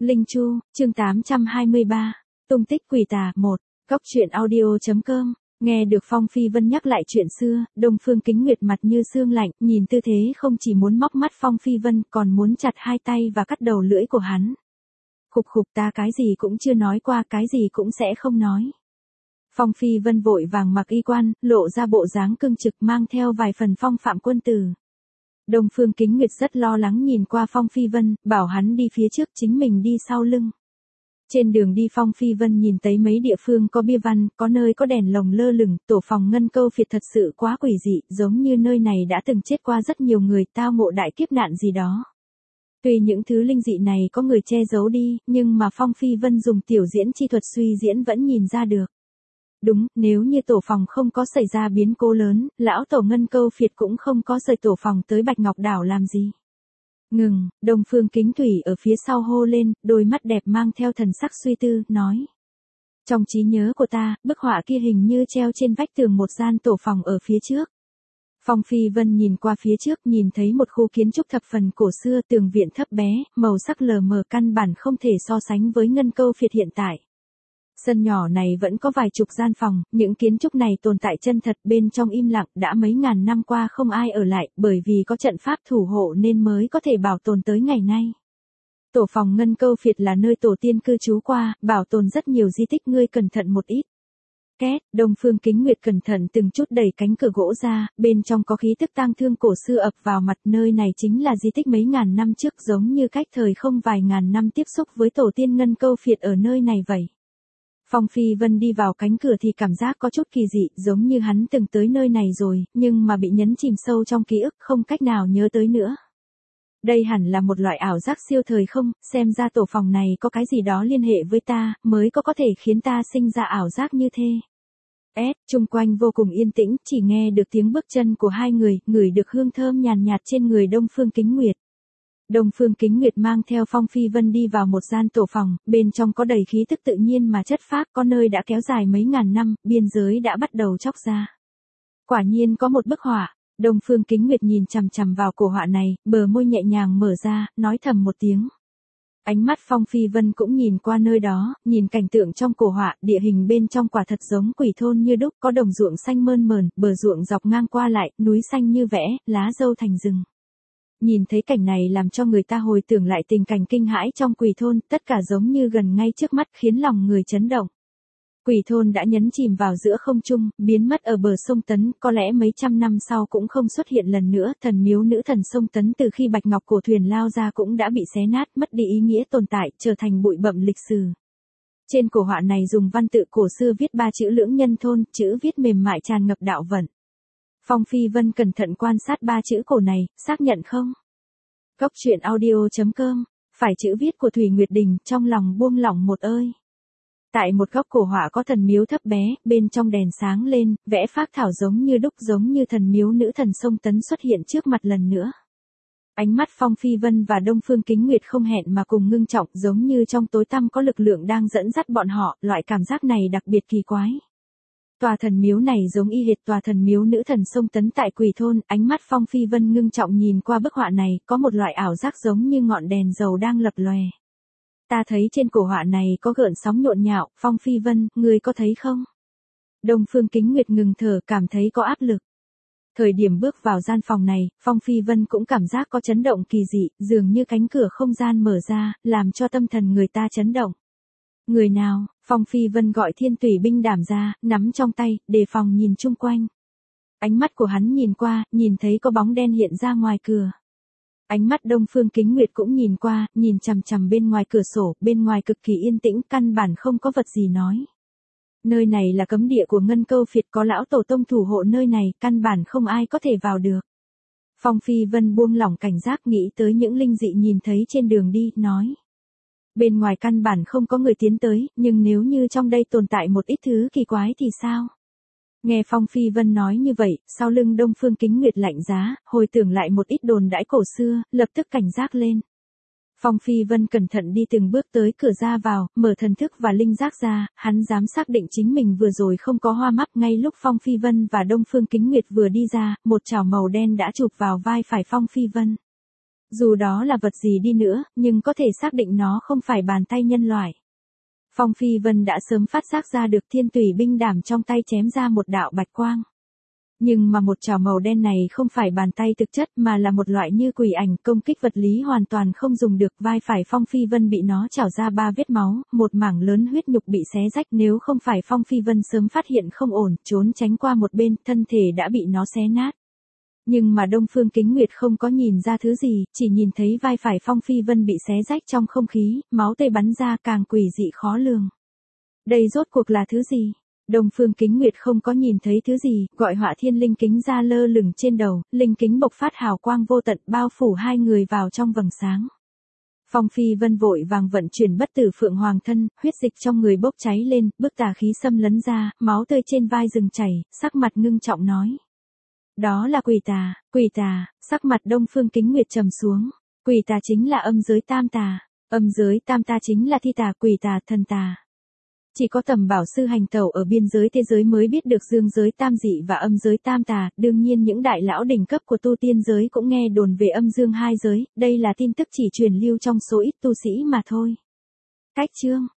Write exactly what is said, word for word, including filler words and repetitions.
Linh Chu, chương tám trăm hai mươi ba, tung tích quỷ tà, một, Cóc truyện audio.com, nghe được Phong Phi Vân nhắc lại chuyện xưa, Đông Phương Kính Nguyệt mặt như xương lạnh, nhìn tư thế không chỉ muốn móc mắt Phong Phi Vân còn muốn chặt hai tay và cắt đầu lưỡi của hắn. Khục khục, ta cái gì cũng chưa nói qua, cái gì cũng sẽ không nói. Phong Phi Vân vội vàng mặc y quan, lộ ra bộ dáng cương trực mang theo vài phần phong phạm quân tử. Đông Phương Kính Nguyệt rất lo lắng nhìn qua Phong Phi Vân, bảo hắn đi phía trước, chính mình đi sau lưng. Trên đường đi Phong Phi Vân nhìn thấy mấy địa phương có bia văn, có nơi có đèn lồng lơ lửng, tổ phòng ngân câu phiệt thật sự quá quỷ dị, giống như nơi này đã từng chết qua rất nhiều người, tao ngộ đại kiếp nạn gì đó. Tuy những thứ linh dị này có người che giấu đi, nhưng mà Phong Phi Vân dùng tiểu diễn chi thuật suy diễn vẫn nhìn ra được. Đúng, nếu như tổ phòng không có xảy ra biến cố lớn, lão tổ ngân câu phiệt cũng không có rời tổ phòng tới Bạch Ngọc Đảo làm gì. Ngừng, Đông Phương Kính Thủy ở phía sau hô lên, đôi mắt đẹp mang theo thần sắc suy tư, nói. Trong trí nhớ của ta, bức họa kia hình như treo trên vách tường một gian tổ phòng ở phía trước. Phong Phi Vân nhìn qua phía trước, nhìn thấy một khu kiến trúc thập phần cổ xưa, tường viện thấp bé, màu sắc lờ mờ, căn bản không thể so sánh với ngân câu phiệt hiện tại. Sân nhỏ này vẫn có vài chục gian phòng, những kiến trúc này tồn tại chân thật, bên trong im lặng, đã mấy ngàn năm qua không ai ở lại, bởi vì có trận pháp thủ hộ nên mới có thể bảo tồn tới ngày nay. Tổ phòng ngân câu phiệt là nơi tổ tiên cư trú qua, bảo tồn rất nhiều di tích, ngươi cẩn thận một ít. Két, Đông Phương Kính Nguyệt cẩn thận từng chút đẩy cánh cửa gỗ ra, bên trong có khí tức tang thương cổ xưa ập vào mặt, nơi này chính là di tích mấy ngàn năm trước, giống như cách thời không vài ngàn năm tiếp xúc với tổ tiên ngân câu phiệt ở nơi này vậy. Phong Phi Vân đi vào cánh cửa thì cảm giác có chút kỳ dị, giống như hắn từng tới nơi này rồi, nhưng mà bị nhấn chìm sâu trong ký ức, không cách nào nhớ tới nữa. Đây hẳn là một loại ảo giác siêu thời không, xem ra tổ phòng này có cái gì đó liên hệ với ta, mới có có thể khiến ta sinh ra ảo giác như thế. S, chung quanh vô cùng yên tĩnh, chỉ nghe được tiếng bước chân của hai người, ngửi được hương thơm nhàn nhạt trên người Đông Phương Kính Nguyệt. Đông Phương Kính Nguyệt mang theo Phong Phi Vân đi vào một gian tổ phòng, bên trong có đầy khí tức tự nhiên mà chất phác, có nơi đã kéo dài mấy ngàn năm, biên giới đã bắt đầu chóc ra. Quả nhiên có một bức họa, Đông Phương Kính Nguyệt nhìn chằm chằm vào cổ họa này, bờ môi nhẹ nhàng mở ra, nói thầm một tiếng. Ánh mắt Phong Phi Vân cũng nhìn qua nơi đó, nhìn cảnh tượng trong cổ họa, địa hình bên trong quả thật giống quỷ thôn như đúc, có đồng ruộng xanh mơn mởn, bờ ruộng dọc ngang qua lại, núi xanh như vẽ, lá dâu thành rừng. Nhìn thấy cảnh này làm cho người ta hồi tưởng lại tình cảnh kinh hãi trong quỷ thôn, tất cả giống như gần ngay trước mắt, khiến lòng người chấn động. Quỷ thôn đã nhấn chìm vào giữa không trung, biến mất ở bờ sông Tấn, có lẽ mấy trăm năm sau cũng không xuất hiện lần nữa, thần miếu nữ thần sông Tấn từ khi Bạch Ngọc cổ thuyền lao ra cũng đã bị xé nát, mất đi ý nghĩa tồn tại, trở thành bụi bặm lịch sử. Trên cổ họa này dùng văn tự cổ xưa viết ba chữ Lưỡng Nhân Thôn, chữ viết mềm mại tràn ngập đạo vận. Phong Phi Vân cẩn thận quan sát ba chữ cổ này, xác nhận không? Cóc truyện audio.com, phải chữ viết của Thủy Nguyệt Đình, trong lòng buông lỏng một ơi. Tại một góc cổ họa có thần miếu thấp bé, bên trong đèn sáng lên, vẽ phác thảo giống như đúc, giống như thần miếu nữ thần sông Tấn xuất hiện trước mặt lần nữa. Ánh mắt Phong Phi Vân và Đông Phương Kính Nguyệt không hẹn mà cùng ngưng trọng, giống như trong tối tăm có lực lượng đang dẫn dắt bọn họ, loại cảm giác này đặc biệt kỳ quái. Tòa thần miếu này giống y hệt tòa thần miếu nữ thần sông Tấn tại Quỷ thôn, ánh mắt Phong Phi Vân ngưng trọng nhìn qua bức họa này, có một loại ảo giác giống như ngọn đèn dầu đang lập lòe. Ta thấy trên cổ họa này có gợn sóng nhộn nhạo, Phong Phi Vân, ngươi có thấy không? Đông Phương Kính Nguyệt ngừng thở, cảm thấy có áp lực. Thời điểm bước vào gian phòng này, Phong Phi Vân cũng cảm giác có chấn động kỳ dị, dường như cánh cửa không gian mở ra, làm cho tâm thần người ta chấn động. Người nào? Phong Phi Vân gọi Thiên Tùy binh đảm ra, nắm trong tay, đề phòng nhìn chung quanh. Ánh mắt của hắn nhìn qua, nhìn thấy có bóng đen hiện ra ngoài cửa. Ánh mắt Đông Phương Kính Nguyệt cũng nhìn qua, nhìn chằm chằm bên ngoài cửa sổ, bên ngoài cực kỳ yên tĩnh, căn bản không có vật gì nói. Nơi này là cấm địa của ngân câu phiệt, có lão tổ tông thủ hộ nơi này, căn bản không ai có thể vào được. Phong Phi Vân buông lỏng cảnh giác, nghĩ tới những linh dị nhìn thấy trên đường đi, nói. Bên ngoài căn bản không có người tiến tới, nhưng nếu như trong đây tồn tại một ít thứ kỳ quái thì sao? Nghe Phong Phi Vân nói như vậy, sau lưng Đông Phương Kính Nguyệt lạnh giá, hồi tưởng lại một ít đồn đãi cổ xưa, lập tức cảnh giác lên. Phong Phi Vân cẩn thận đi từng bước tới cửa ra vào, mở thần thức và linh giác ra, hắn dám xác định chính mình vừa rồi không có hoa mắt. Ngay lúc Phong Phi Vân và Đông Phương Kính Nguyệt vừa đi ra, một chảo màu đen đã chụp vào vai phải Phong Phi Vân. Dù đó là vật gì đi nữa, nhưng có thể xác định nó không phải bàn tay nhân loại. Phong Phi Vân đã sớm phát giác ra được thiên tùy binh đảm trong tay chém ra một đạo bạch quang. Nhưng mà một chảo màu đen này không phải bàn tay thực chất mà là một loại như quỷ ảnh, công kích vật lý hoàn toàn không dùng được. Vai phải Phong Phi Vân bị nó chảo ra ba vết máu, một mảng lớn huyết nhục bị xé rách. Nếu không phải Phong Phi Vân sớm phát hiện không ổn, trốn tránh qua một bên, thân thể đã bị nó xé nát. Nhưng mà Đông Phương Kính Nguyệt không có nhìn ra thứ gì, chỉ nhìn thấy vai phải Phong Phi Vân bị xé rách trong không khí, máu tươi bắn ra càng quỷ dị khó lường. Đây rốt cuộc là thứ gì? Đông Phương Kính Nguyệt không có nhìn thấy thứ gì, gọi Họa Thiên linh kính ra lơ lửng trên đầu, linh kính bộc phát hào quang vô tận bao phủ hai người vào trong vầng sáng. Phong Phi Vân vội vàng vận chuyển bất tử phượng hoàng thân, huyết dịch trong người bốc cháy lên, bức tà khí xâm lấn ra, máu tươi trên vai dừng chảy, sắc mặt ngưng trọng nói. Đó là quỷ tà, quỷ tà, sắc mặt Đông Phương Kính Nguyệt trầm xuống. Quỷ tà chính là âm giới tam tà, âm giới tam tà chính là thi tà, quỷ tà, thần tà. Chỉ có Tầm Bảo sư hành tẩu ở biên giới thế giới mới biết được dương giới tam dị và âm giới tam tà, đương nhiên những đại lão đỉnh cấp của tu tiên giới cũng nghe đồn về âm dương hai giới, đây là tin tức chỉ truyền lưu trong số ít tu sĩ mà thôi. Cách chương